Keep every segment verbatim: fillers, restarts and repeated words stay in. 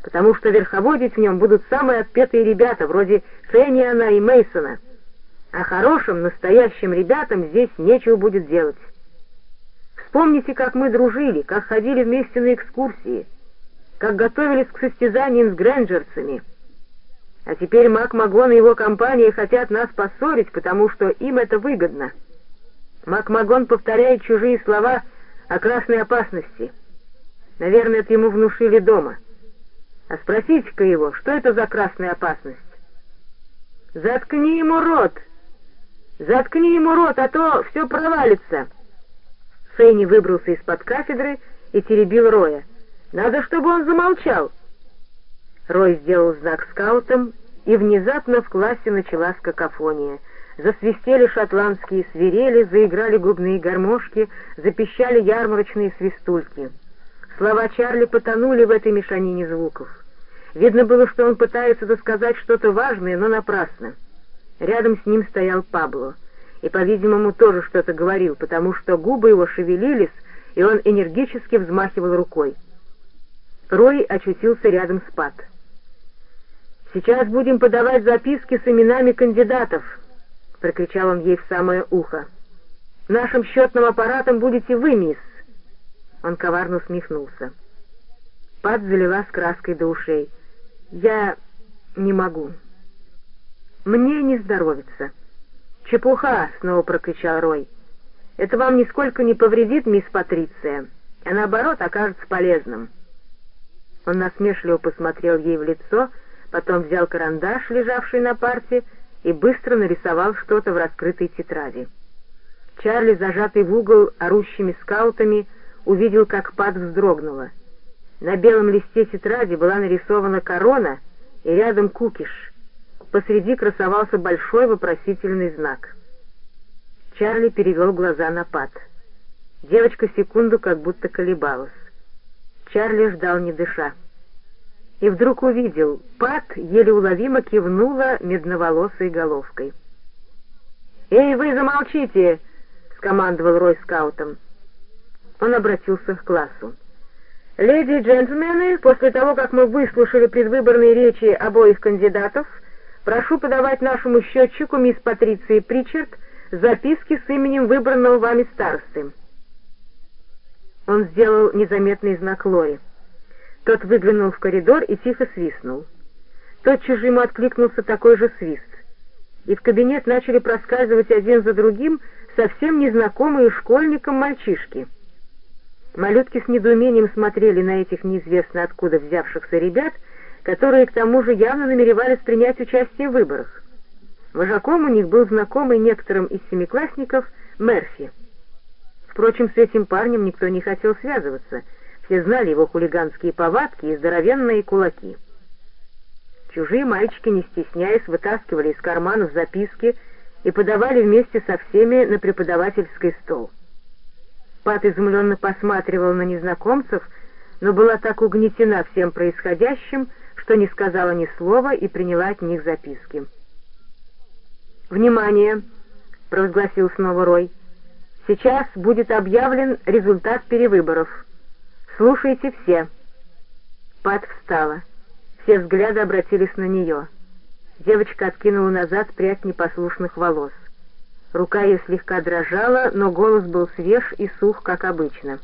потому что верховодить в нем будут самые отпетые ребята, вроде Фенниана и Мейсона. А хорошим, настоящим ребятам здесь нечего будет делать. Вспомните, как мы дружили, как ходили вместе на экскурсии, как готовились к состязаниям с Грэнджерсами. А теперь Макмагон и его компания хотят нас поссорить, потому что им это выгодно. Макмагон повторяет чужие слова о красной опасности. Наверное, это ему внушили дома. А спросите-ка его, что это за красная опасность? «Заткни ему рот! Заткни ему рот, а то все провалится!» Фенни выбрался из-под кафедры и теребил Роя. «Надо, чтобы он замолчал!» Рой сделал знак скаутам, и внезапно в классе началась какофония. Засвистели шотландские свирели, заиграли губные гармошки, запищали ярмарочные свистульки. Слова Чарли потонули в этой мешанине звуков. Видно было, что он пытается досказать что-то важное, но напрасно. Рядом с ним стоял Пабло, и, по-видимому, тоже что-то говорил, потому что губы его шевелились, и он энергически взмахивал рукой. Рой очутился рядом с Пат. «Сейчас будем подавать записки с именами кандидатов», — прокричал он ей в самое ухо. «Нашим счетным аппаратом будете вы, мисс». Он коварно усмехнулся. Пат залилась краской до ушей. «Я не могу. Мне не здоровится». «Чепуха!» — снова прокричал Рой. «Это вам нисколько не повредит, мисс Патриция, а наоборот окажется полезным». Он насмешливо посмотрел ей в лицо, потом взял карандаш, лежавший на парте, и быстро нарисовал что-то в раскрытой тетради. Чарли, зажатый в угол орущими скаутами, увидел, как Пат вздрогнула. На белом листе тетради была нарисована корона и рядом кукиш. Посреди красовался большой вопросительный знак. Чарли перевел глаза на Пат. Девочка секунду как будто колебалась. Чарли ждал, не дыша. И вдруг увидел, Пат еле уловимо кивнула медноволосой головкой. «Эй, вы замолчите!» — скомандовал Рой скаутом. Он обратился к классу. «Леди и джентльмены, после того, как мы выслушали предвыборные речи обоих кандидатов, прошу подавать нашему счетчику мисс Патриции Причард записки с именем выбранного вами старосты». Он сделал незаметный знак Лори. Тот выглянул в коридор и тихо свистнул. Тотчас же ему откликнулся такой же свист, и в кабинет начали проскальзывать один за другим совсем незнакомые школьникам мальчишки. Малютки с недоумением смотрели на этих неизвестно откуда взявшихся ребят, которые к тому же явно намеревались принять участие в выборах. Вожаком у них был знакомый некоторым из семиклассников Мерфи. Впрочем, с этим парнем никто не хотел связываться, все знали его хулиганские повадки и здоровенные кулаки. Чужие мальчики, не стесняясь, вытаскивали из карманов записки и подавали вместе со всеми на преподавательский стол. Пат изумленно посматривала на незнакомцев, но была так угнетена всем происходящим, что не сказала ни слова и приняла от них записки. «Внимание!» — провозгласил снова Рой. «Сейчас будет объявлен результат перевыборов. Слушайте все». Пат встала. Все взгляды обратились на нее. Девочка откинула назад прядь непослушных волос. Рука ее слегка дрожала, но голос был свеж и сух, как обычно.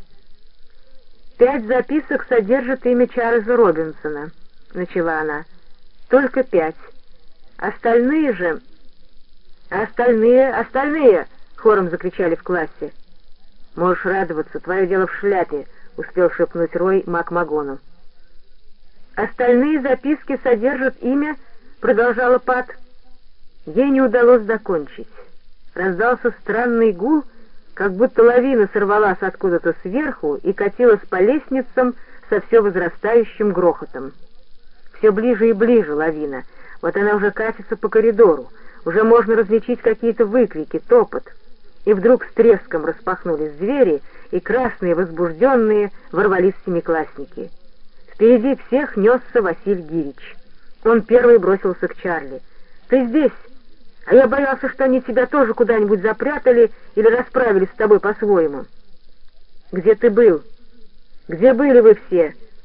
«Пять записок содержат имя Чарльза Робинсона», — начала она. «Только пять. Остальные же...» «Остальные, остальные!» — хором закричали в классе. «Можешь радоваться, твое дело в шляпе», — успел шепнуть Рой Макмагону. «Остальные записки содержат имя...» — продолжала Пат. Ей не удалось закончить. Раздался странный гул, как будто лавина сорвалась откуда-то сверху и катилась по лестницам со все возрастающим грохотом. Все ближе и ближе лавина. Вот она уже катится по коридору. Уже можно различить какие-то выкрики, топот. И вдруг с треском распахнулись двери, и красные, возбужденные, ворвались семиклассники. Впереди всех несся Василь Гирич. Он первый бросился к Чарли. «Ты здесь? А я боялся, что они тебя тоже куда-нибудь запрятали или расправились с тобой по-своему». «Где ты был? Где были вы все?»